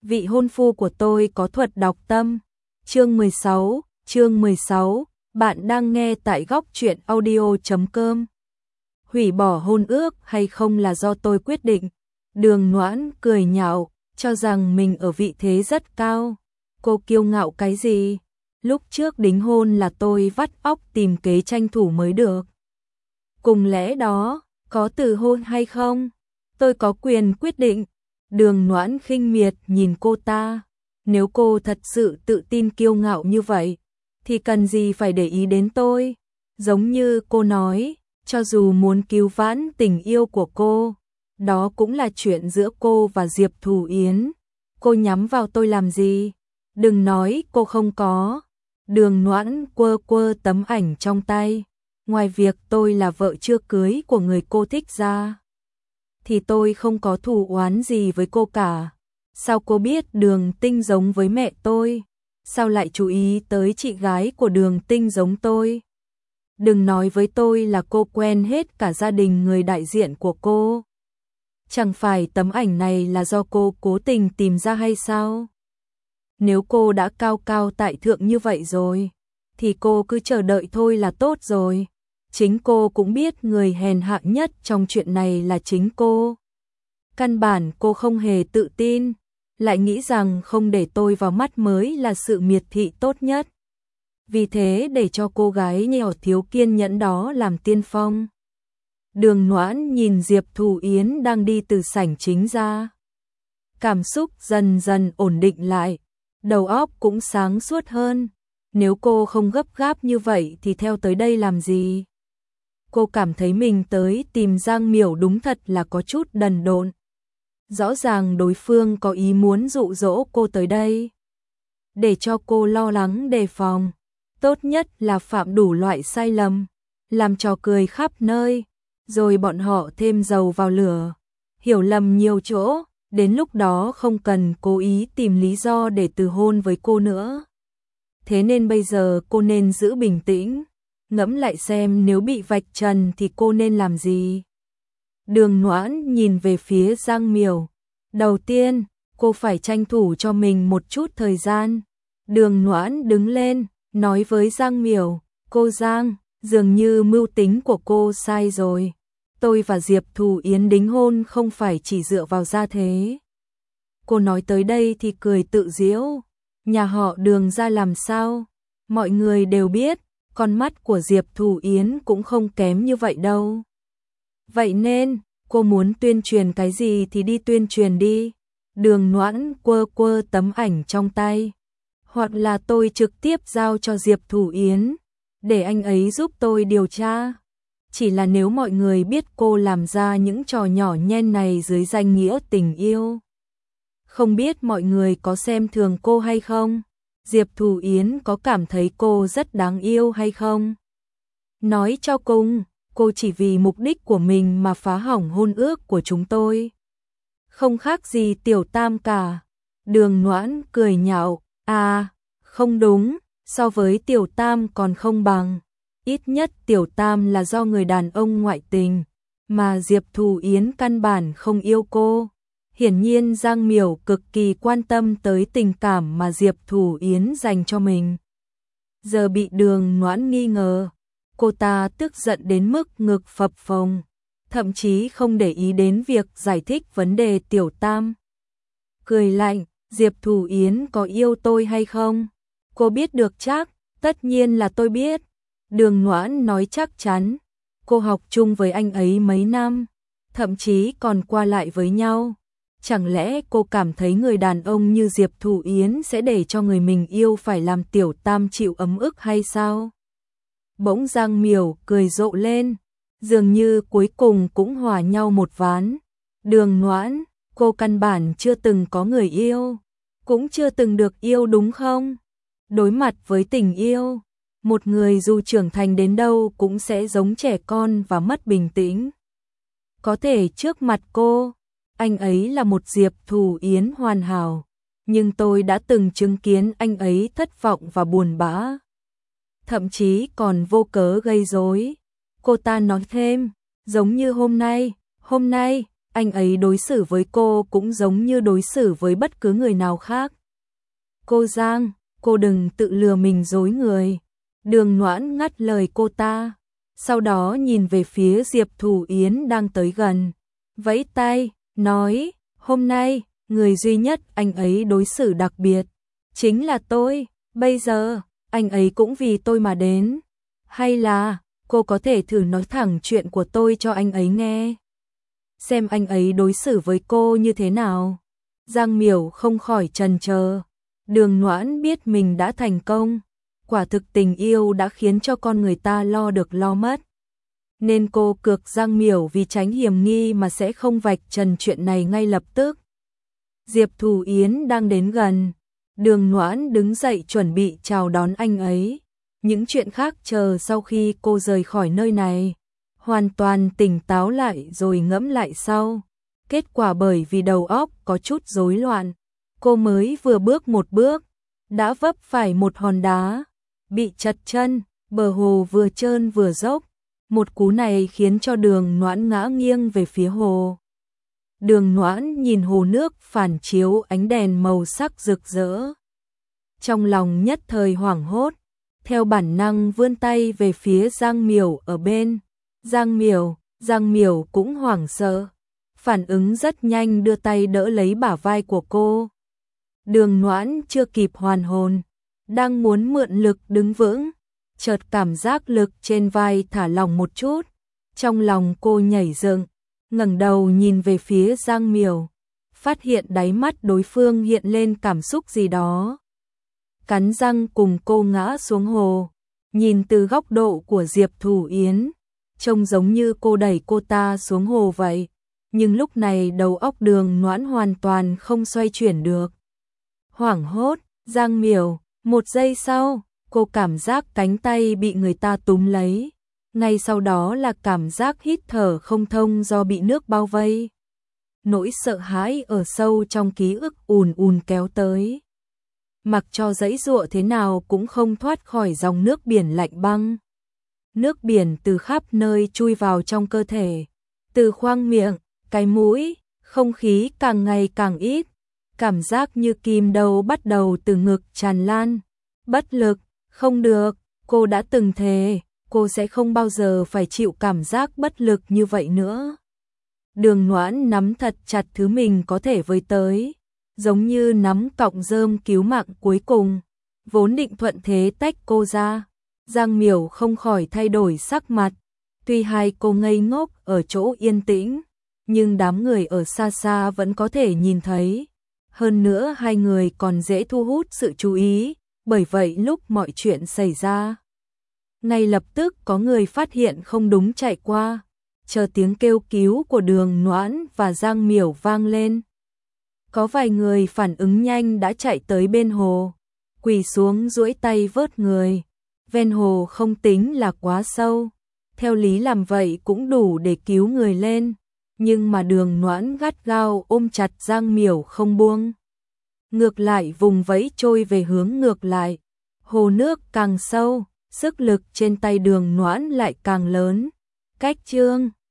vị hôn phu của tôi có thuật đọc tâm. Chương 16, bạn đang nghe tại góc truyện audio.com. Hủy bỏ hôn ước hay không là do tôi quyết định. Đường Noãn cười nhạo, cho rằng mình ở vị thế rất cao. Cô kiêu ngạo cái gì? Lúc trước đính hôn là tôi vắt óc tìm kế tranh thủ mới được. Cùng lẽ đó, có từ hôn hay không? Tôi có quyền quyết định. Đường Noãn khinh miệt nhìn cô ta. Nếu cô thật sự tự tin kiêu ngạo như vậy, thì cần gì phải để ý đến tôi? Giống như cô nói, cho dù muốn cứu vãn tình yêu của cô, đó cũng là chuyện giữa cô và Diệp Thù Yến. Cô nhắm vào tôi làm gì? Đừng nói cô không có. Đường Noãn quơ quơ tấm ảnh trong tay. Ngoài việc tôi là vợ chưa cưới của người cô thích ra, thì tôi không có thù oán gì với cô cả. Sao cô biết Đường Tinh giống với mẹ tôi? Sao lại chú ý tới chị gái của Đường Tinh giống tôi? Đừng nói với tôi là cô quen hết cả gia đình người đại diện của cô. Chẳng phải tấm ảnh này là do cô cố tình tìm ra hay sao? Nếu cô đã cao cao tại thượng như vậy rồi, thì cô cứ chờ đợi thôi là tốt rồi. Chính cô cũng biết người hèn hạ nhất trong chuyện này là chính cô. Căn bản cô không hề tự tin, lại nghĩ rằng không để tôi vào mắt mới là sự miệt thị tốt nhất. Vì thế để cho cô gái nhỏ thiếu kiên nhẫn đó làm tiên phong. Đường Noãn nhìn Diệp Thù Yến đang đi từ sảnh chính ra. Cảm xúc dần dần ổn định lại, đầu óc cũng sáng suốt hơn. Nếu cô không gấp gáp như vậy thì theo tới đây làm gì? Cô cảm thấy mình tới tìm Giang Miểu đúng thật là có chút đần độn. Rõ ràng đối phương có ý muốn dụ dỗ cô tới đây, để cho cô lo lắng đề phòng. Tốt nhất là phạm đủ loại sai lầm, làm trò cười khắp nơi, rồi bọn họ thêm dầu vào lửa, hiểu lầm nhiều chỗ, đến lúc đó không cần cố ý tìm lý do để từ hôn với cô nữa. Thế nên bây giờ cô nên giữ bình tĩnh, ngẫm lại xem nếu bị vạch trần thì cô nên làm gì. Đường Noãn nhìn về phía Giang Miểu. Đầu tiên, cô phải tranh thủ cho mình một chút thời gian. Đường Noãn đứng lên, nói với Giang Miểu, cô Giang, dường như mưu tính của cô sai rồi. Tôi và Diệp Thù Yến đính hôn không phải chỉ dựa vào gia thế. Cô nói tới đây thì cười tự giễu. Nhà họ Đường ra làm sao? Mọi người đều biết, con mắt của Diệp Thù Yến cũng không kém như vậy đâu. Vậy nên, cô muốn tuyên truyền cái gì thì đi tuyên truyền đi. Đường Noãn quơ quơ tấm ảnh trong tay. Hoặc là tôi trực tiếp giao cho Diệp Thù Yến, để anh ấy giúp tôi điều tra. Chỉ là nếu mọi người biết cô làm ra những trò nhỏ nhen này dưới danh nghĩa tình yêu, không biết mọi người có xem thường cô hay không? Diệp Thù Yến có cảm thấy cô rất đáng yêu hay không? Nói cho cùng, cô chỉ vì mục đích của mình mà phá hỏng hôn ước của chúng tôi. Không khác gì Tiểu Tam cả. Đường Noãn cười nhạo, à, không đúng, so với Tiểu Tam còn không bằng. Ít nhất Tiểu Tam là do người đàn ông ngoại tình, mà Diệp Thù Yến căn bản không yêu cô. Hiển nhiên Giang Miểu cực kỳ quan tâm tới tình cảm mà Diệp Thù Yến dành cho mình. Giờ bị Đường Noãn nghi ngờ, cô ta tức giận đến mức ngực phập phồng, thậm chí không để ý đến việc giải thích vấn đề Tiểu Tam. Cười lạnh, Diệp Thù Yến có yêu tôi hay không? Cô biết được chắc, tất nhiên là tôi biết. Đường Noãn nói chắc chắn, cô học chung với anh ấy mấy năm, thậm chí còn qua lại với nhau. Chẳng lẽ cô cảm thấy người đàn ông như Diệp Thù Yến sẽ để cho người mình yêu phải làm Tiểu Tam chịu ấm ức hay sao? Bỗng Giang Miểu cười rộ lên, dường như cuối cùng cũng hòa nhau một ván. Đường Noãn, cô căn bản chưa từng có người yêu, cũng chưa từng được yêu đúng không? Đối mặt với tình yêu, một người dù trưởng thành đến đâu cũng sẽ giống trẻ con và mất bình tĩnh. Có thể trước mặt cô, anh ấy là một Diệp Thù Yến hoàn hảo, nhưng tôi đã từng chứng kiến anh ấy thất vọng và buồn bã. Thậm chí còn vô cớ gây rối. Cô ta nói thêm, giống như hôm nay, anh ấy đối xử với cô cũng giống như đối xử với bất cứ người nào khác. Cô Giang, cô đừng tự lừa mình dối người. Đường Noãn ngắt lời cô ta, sau đó nhìn về phía Diệp Thủ Yến đang tới gần, vẫy tay, nói, hôm nay, người duy nhất anh ấy đối xử đặc biệt, chính là tôi, bây giờ, anh ấy cũng vì tôi mà đến. Hay là, cô có thể thử nói thẳng chuyện của tôi cho anh ấy nghe. Xem anh ấy đối xử với cô như thế nào. Giang Miểu không khỏi chần chờ. Đường Noãn biết mình đã thành công. Quả thực tình yêu đã khiến cho con người ta lo được lo mất. Nên cô cược Giang Miểu vì tránh hiểm nghi mà sẽ không vạch trần chuyện này ngay lập tức. Diệp Thủ Yến đang đến gần. Đường Noãn đứng dậy chuẩn bị chào đón anh ấy. Những chuyện khác chờ sau khi cô rời khỏi nơi này. Hoàn toàn tỉnh táo lại rồi ngẫm lại sau. Kết quả bởi vì đầu óc có chút rối loạn. Cô mới vừa bước một bước, đã vấp phải một hòn đá. Bị trật chân, bờ hồ vừa trơn vừa dốc. Một cú này khiến cho Đường Noãn ngã nghiêng về phía hồ. Đường Noãn nhìn hồ nước phản chiếu ánh đèn màu sắc rực rỡ. Trong lòng nhất thời hoảng hốt, theo bản năng vươn tay về phía Giang Miểu ở bên. Giang Miểu cũng hoảng sợ, phản ứng rất nhanh đưa tay đỡ lấy bả vai của cô. Đường Noãn chưa kịp hoàn hồn, đang muốn mượn lực đứng vững, chợt cảm giác lực trên vai thả lỏng một chút, trong lòng cô nhảy dựng, ngẩng đầu nhìn về phía Giang Miểu, phát hiện đáy mắt đối phương hiện lên cảm xúc gì đó. Cắn răng cùng cô ngã xuống hồ, nhìn từ góc độ của Diệp Thủ Yến, trông giống như cô đẩy cô ta xuống hồ vậy, nhưng lúc này đầu óc Đường Noãn hoàn toàn không xoay chuyển được. Hoảng hốt, Giang Miểu, một giây sau, cô cảm giác cánh tay bị người ta túm lấy, ngay sau đó là cảm giác hít thở không thông do bị nước bao vây. Nỗi sợ hãi ở sâu trong ký ức ùn ùn kéo tới. Mặc cho giãy giụa thế nào cũng không thoát khỏi dòng nước biển lạnh băng. Nước biển từ khắp nơi chui vào trong cơ thể, từ khoang miệng, cái mũi, không khí càng ngày càng ít, cảm giác như kim đầu bắt đầu từ ngực tràn lan. Bất lực, không được, cô đã từng thề, cô sẽ không bao giờ phải chịu cảm giác bất lực như vậy nữa. Đường Noãn nắm thật chặt thứ mình có thể với tới, giống như nắm cọng rơm cứu mạng cuối cùng, vốn định thuận thế tách cô ra. Giang Miểu không khỏi thay đổi sắc mặt, tuy hai cô ngây ngốc ở chỗ yên tĩnh, nhưng đám người ở xa xa vẫn có thể nhìn thấy. Hơn nữa hai người còn dễ thu hút sự chú ý, bởi vậy lúc mọi chuyện xảy ra, ngay lập tức có người phát hiện không đúng chạy qua, chờ tiếng kêu cứu của Đường Noãn và Giang Miểu vang lên. Có vài người phản ứng nhanh đã chạy tới bên hồ, quỳ xuống duỗi tay vớt người. Ven hồ không tính là quá sâu, theo lý làm vậy cũng đủ để cứu người lên, nhưng mà Đường Noãn gắt gao ôm chặt Giang Miểu không buông. Ngược lại vùng vẫy trôi về hướng ngược lại, hồ nước càng sâu, sức lực trên tay Đường Noãn lại càng lớn. Cách chương